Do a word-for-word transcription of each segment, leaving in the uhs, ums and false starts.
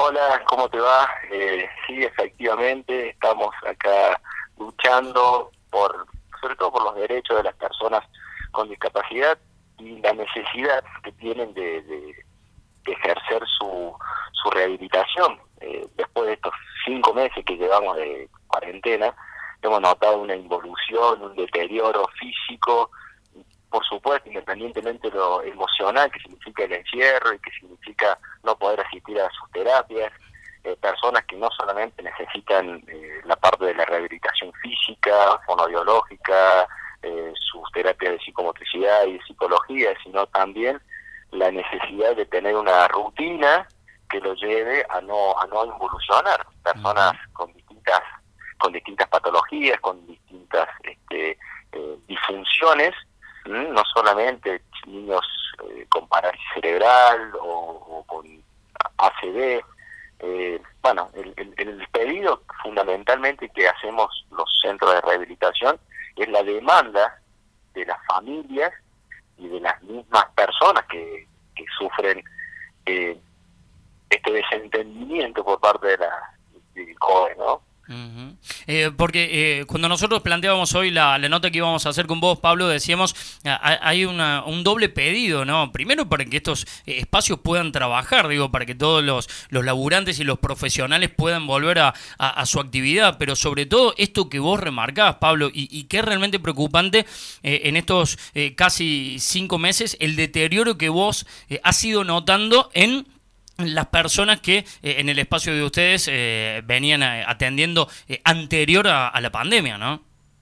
Hola, ¿cómo te va? Eh, sí, efectivamente, estamos acá luchando por, sobre todo por los derechos de las personas con discapacidad y la necesidad que tienen de, de, de ejercer su, su rehabilitación. Eh, después de estos cinco meses que llevamos de cuarentena, hemos notado una involución, un deterioro físico, por supuesto, independientemente de lo emocional que significa el encierro y que significa no poder asistir a sus terapias, eh, personas que no solamente necesitan eh, la parte de la rehabilitación física, fonoaudiológica, eh, sus terapias de psicomotricidad y de psicología, sino también la necesidad de tener una rutina que lo lleve a no a no involucionar. Personas uh-huh. con distintas con distintas patologías, con distintas este, eh, disfunciones, no solamente niños eh, con parálisis cerebral o, o con A C V. Eh, bueno, el, el, el pedido fundamentalmente que hacemos los centros de rehabilitación es la demanda de las familias y de las mismas personas que, que sufren eh, este desentendimiento por parte de la del C O E, ¿no? Uh-huh. Eh, porque eh, cuando nosotros planteábamos hoy la, la nota que íbamos a hacer con vos, Pablo, decíamos a, hay una, un doble pedido, ¿no? Primero para que estos eh, espacios puedan trabajar, digo, para que todos los, los laburantes y los profesionales puedan volver a, a, a su actividad, pero sobre todo esto que vos remarcás, Pablo, y, y que es realmente preocupante eh, en estos eh, casi cinco meses, el deterioro que vos eh, has ido notando en las personas que eh, en el espacio de ustedes eh, venían eh, atendiendo eh, anterior a, a la pandemia, ¿no?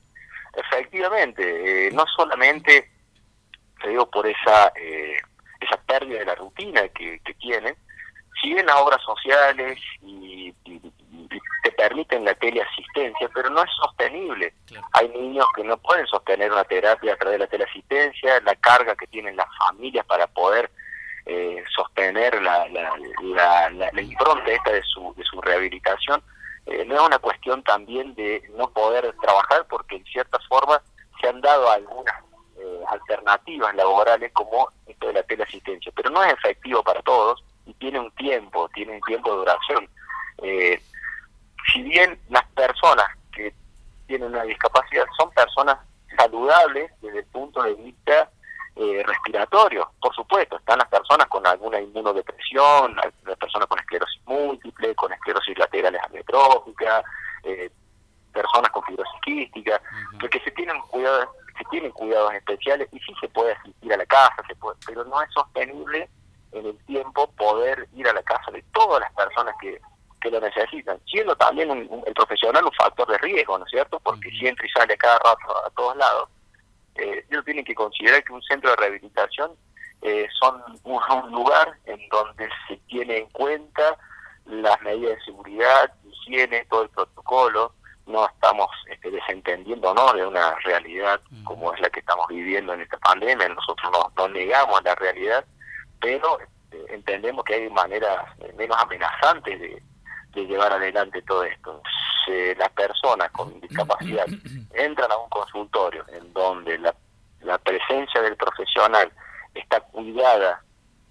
Efectivamente, eh, no solamente, te digo, por esa eh, esa pérdida de la rutina que, que tienen, si bien las obras sociales y, y, y te permiten la teleasistencia, pero no es sostenible. Claro. Hay niños que no pueden sostener una terapia a través de la teleasistencia, la carga que tienen las familias para poder Eh, sostener la, la, la, la, la impronta esta de su, de su rehabilitación. Eh, no es una cuestión también de no poder trabajar, porque en cierta forma se han dado algunas eh, alternativas laborales como esto de la teleasistencia, pero no es efectivo para todos y tiene un tiempo, tiene un tiempo de duración. Eh, si bien las personas que tienen una discapacidad son personas saludables desde el punto de vista Eh, respiratorio, por supuesto, están las personas con alguna inmunodepresión, las personas con esclerosis múltiple, con esclerosis laterales amiotrófica, eh, personas con fibrosis quística, uh-huh. porque se tienen cuidados, se tienen cuidados especiales y sí se puede asistir a la casa, se puede, pero no es sostenible en el tiempo poder ir a la casa de todas las personas que, que lo necesitan, siendo también un, un, el profesional un factor de riesgo, ¿no es cierto? Porque uh-huh. si entra y sale a cada rato a todos lados. Eh, ellos tienen que considerar que un centro de rehabilitación eh, son un, un lugar en donde se tiene en cuenta las medidas de seguridad, higiene, todo el protocolo. No estamos este, desentendiendo, ¿no?, de una realidad como es la que estamos viviendo en esta pandemia. Nosotros no, no negamos la realidad, pero eh, entendemos que hay maneras menos amenazantes de, de llevar adelante todo esto. Eh, las personas con discapacidad entran a un consultorio en donde la, la presencia del profesional está cuidada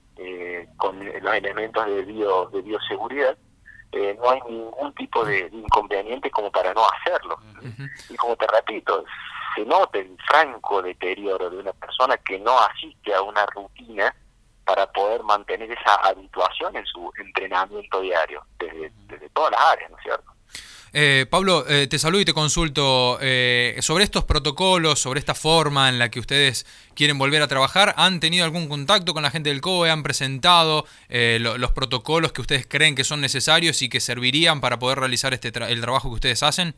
eh, con los elementos de, bio, de bioseguridad, eh, no hay ningún tipo de, de inconveniente como para no hacerlo. Uh-huh. Y como te repito, se nota el franco deterioro de una persona que no asiste a una rutina para poder mantener esa habituación en su entrenamiento diario, desde, desde todas las áreas, ¿no es cierto? Eh, Pablo, eh, te saludo y te consulto eh, sobre estos protocolos, sobre esta forma en la que ustedes quieren volver a trabajar. ¿Han tenido algún contacto con la gente del C O E? ¿Han presentado eh, lo, los protocolos que ustedes creen que son necesarios y que servirían para poder realizar este tra- el trabajo que ustedes hacen?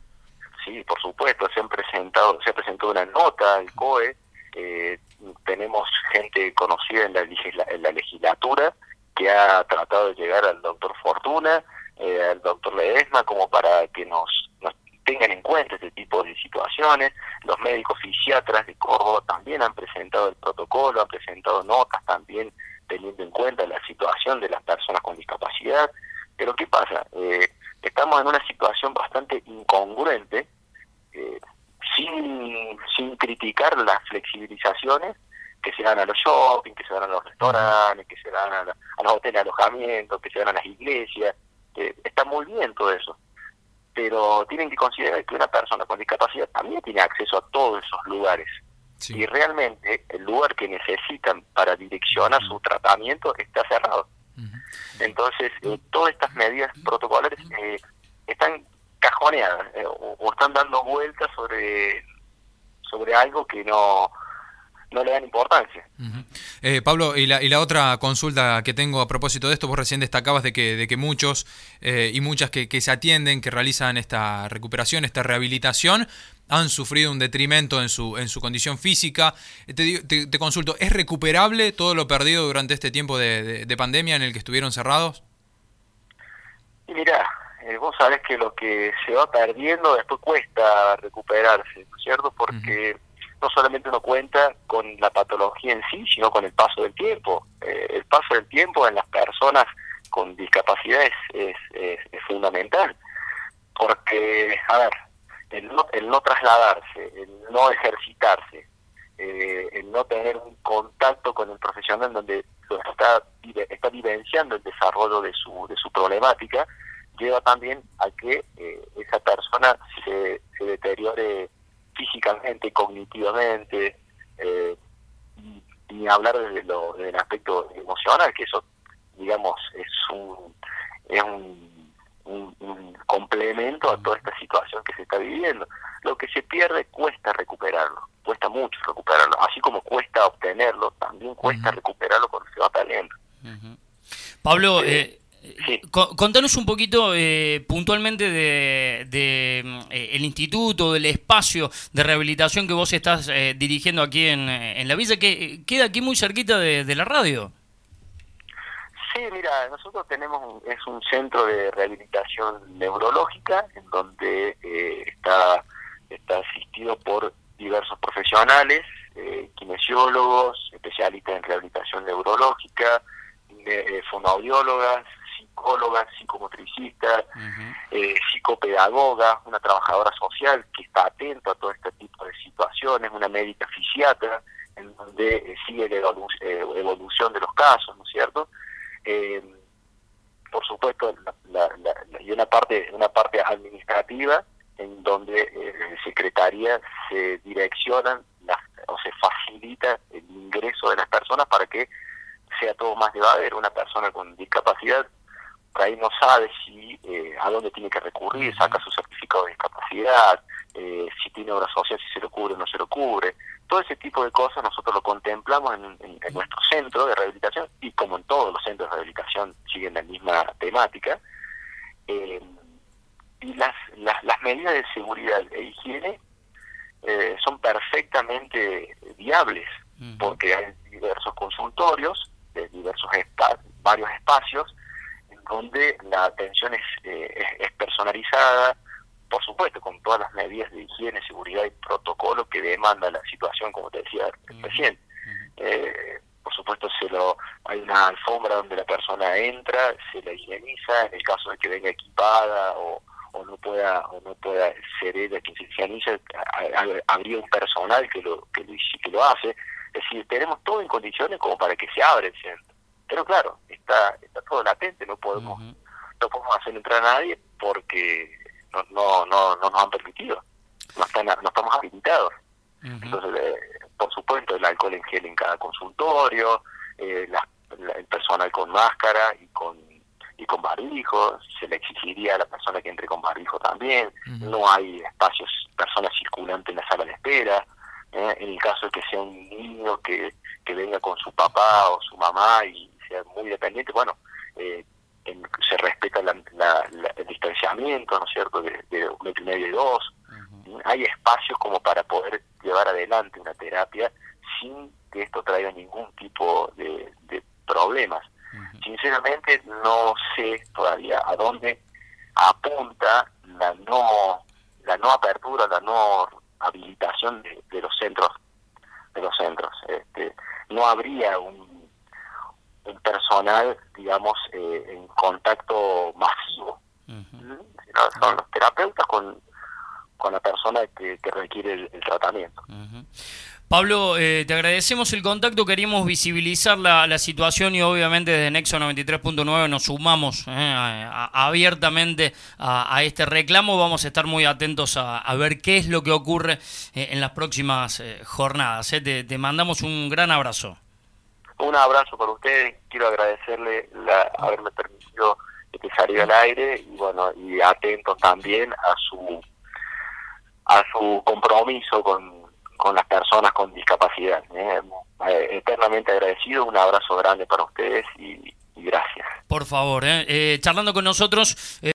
Sí, por supuesto, se han presentado, se ha presentado una nota al C O E. Eh, tenemos gente conocida en la, legisla- en la legislatura que ha tratado de llegar al doctor Fortuna, eh, al doctor Ledesma, como para que nos, nos tengan en cuenta este tipo de situaciones. Los médicos fisiatras de Córdoba también han presentado el protocolo, han presentado notas también teniendo en cuenta la situación de las personas con discapacidad. Pero ¿qué pasa? Eh, estamos en una situación bastante incongruente, eh, sin, sin criticar las flexibilizaciones que se dan a los shopping, que se dan a los restaurantes, que se dan a, la, a los hoteles de alojamiento, que se dan a las iglesias. Eh, está muy bien todo eso, pero tienen que considerar que una persona con discapacidad también tiene acceso a todos esos lugares. Sí. Y realmente el lugar que necesitan para direccionar uh-huh. su tratamiento está cerrado. Uh-huh. Entonces, eh, todas estas medidas protocolares eh, están cajoneadas eh, o, o están dando vueltas sobre, sobre algo que no... no le dan importancia. Uh-huh. eh, Pablo, y la, y la otra consulta que tengo a propósito de esto, vos recién destacabas de que, de que muchos eh, y muchas que, que se atienden, que realizan esta recuperación, esta rehabilitación, han sufrido un detrimento en su en su condición física. Te, te, te consulto, ¿es recuperable todo lo perdido durante este tiempo de, de, de pandemia en el que estuvieron cerrados? Y mirá, eh, vos sabés que lo que se va perdiendo después cuesta recuperarse, ¿no es cierto? Porque... Uh-huh. No solamente uno cuenta con la patología en sí, sino con el paso del tiempo. Eh, el paso del tiempo en las personas con discapacidad es, es, es, es fundamental, porque, a ver, el no, el no trasladarse, el no ejercitarse, eh, el no tener un contacto con el profesional donde lo está, está vivenciando el desarrollo de su, de su problemática, lleva también a que eh, esa persona se, se deteriore físicamente, cognitivamente, eh, y, y hablar de lo, del aspecto emocional, que eso, digamos, es un es un, un, un complemento a toda esta situación que se está viviendo. Lo que se pierde cuesta recuperarlo, cuesta mucho recuperarlo, así como cuesta obtenerlo, también cuesta uh-huh. recuperarlo cuando se va perdiendo. Uh-huh. Pablo, eh, eh... Sí. Contanos un poquito eh, puntualmente de, de eh, el instituto, del espacio de rehabilitación que vos estás eh, dirigiendo aquí en, en la villa, que queda aquí muy cerquita de, de la radio. Sí, mira, nosotros tenemos un, es un centro de rehabilitación neurológica en donde eh, está, está asistido por diversos profesionales, eh, kinesiólogos, especialistas en rehabilitación neurológica, eh, fonoaudiólogas, psicólogas, psicomotricistas, uh-huh. eh, psicopedagoga, una trabajadora social que está atenta a todo este tipo de situaciones, una médica fisiatra, en donde eh, sigue la evolu- eh, evolución de los casos, ¿no es cierto? Eh, por supuesto, la, la, la, la, y una parte, una parte administrativa, en donde eh, en Secretaría se direccionan las, o se facilita el ingreso de las personas para que sea todo más llevadero. Una persona con discapacidad por ahí no sabe si eh, a dónde tiene que recurrir, saca su certificado de discapacidad, eh, si tiene obra social, si se lo cubre o no se lo cubre. Todo ese tipo de cosas nosotros lo contemplamos en, en, en nuestro centro de rehabilitación, y como en todos los centros de rehabilitación siguen la misma temática. Eh, y las, las, las medidas de seguridad e higiene eh, son perfectamente viables, uh-huh. porque hay diversos consultorios, de diversos espa- varios espacios, donde la atención es, eh, es, es personalizada, por supuesto, con todas las medidas de higiene, seguridad y protocolo que demanda la situación, como te decía uh-huh. recién. Uh-huh. Eh, por supuesto, se lo hay una alfombra donde la persona entra, se la higieniza, en el caso de que venga equipada o, o no pueda o no pueda ser ella quien se higieniza, habría un personal que lo, que lo, que lo hace. Es decir, tenemos todo en condiciones como para que se abra el centro. Pero claro, está está todo latente, no podemos uh-huh. no podemos hacer entrar a nadie porque no no no, no nos han permitido, no están no estamos habilitados. Uh-huh. Entonces, eh, por supuesto, el alcohol en gel en cada consultorio, eh, la, la, el personal con máscara y con y con barbijo, se le exigiría a la persona que entre con barbijo también. Uh-huh. No hay espacios, personas circulantes en la sala de espera. Eh, en el caso de que sea un niño que, que venga con su papá o su mamá y sea muy dependiente, bueno, eh, en, se respeta la, la, la, el distanciamiento, ¿no es cierto?, de, de un metro y medio y dos. Uh-huh. Hay espacios como para poder llevar adelante una terapia sin que esto traiga ningún tipo de, de problemas. Uh-huh. Sinceramente no sé todavía a dónde apunta la no la no apertura, la no habilitación de, de los centros de los centros. Este, no habría un un personal, digamos, eh, en contacto masivo. Uh-huh. ¿Mm? Son los terapeutas con, con la persona que, que requiere el, el tratamiento. Uh-huh. Pablo, eh, te agradecemos el contacto, queríamos visibilizar la, la situación y obviamente desde Nexo noventa y tres punto nueve nos sumamos eh, a, a, abiertamente a, a este reclamo. Vamos a estar muy atentos a, a ver qué es lo que ocurre eh, en las próximas eh, jornadas. Eh. Te, te mandamos un gran abrazo. Un abrazo para ustedes, quiero agradecerle la, haberme permitido que salir al aire y bueno, y atentos también a su a su compromiso con con las personas con discapacidad. ¿eh? Eh, eternamente agradecido, un abrazo grande para ustedes y, y gracias. Por favor, eh, eh, charlando con nosotros... Eh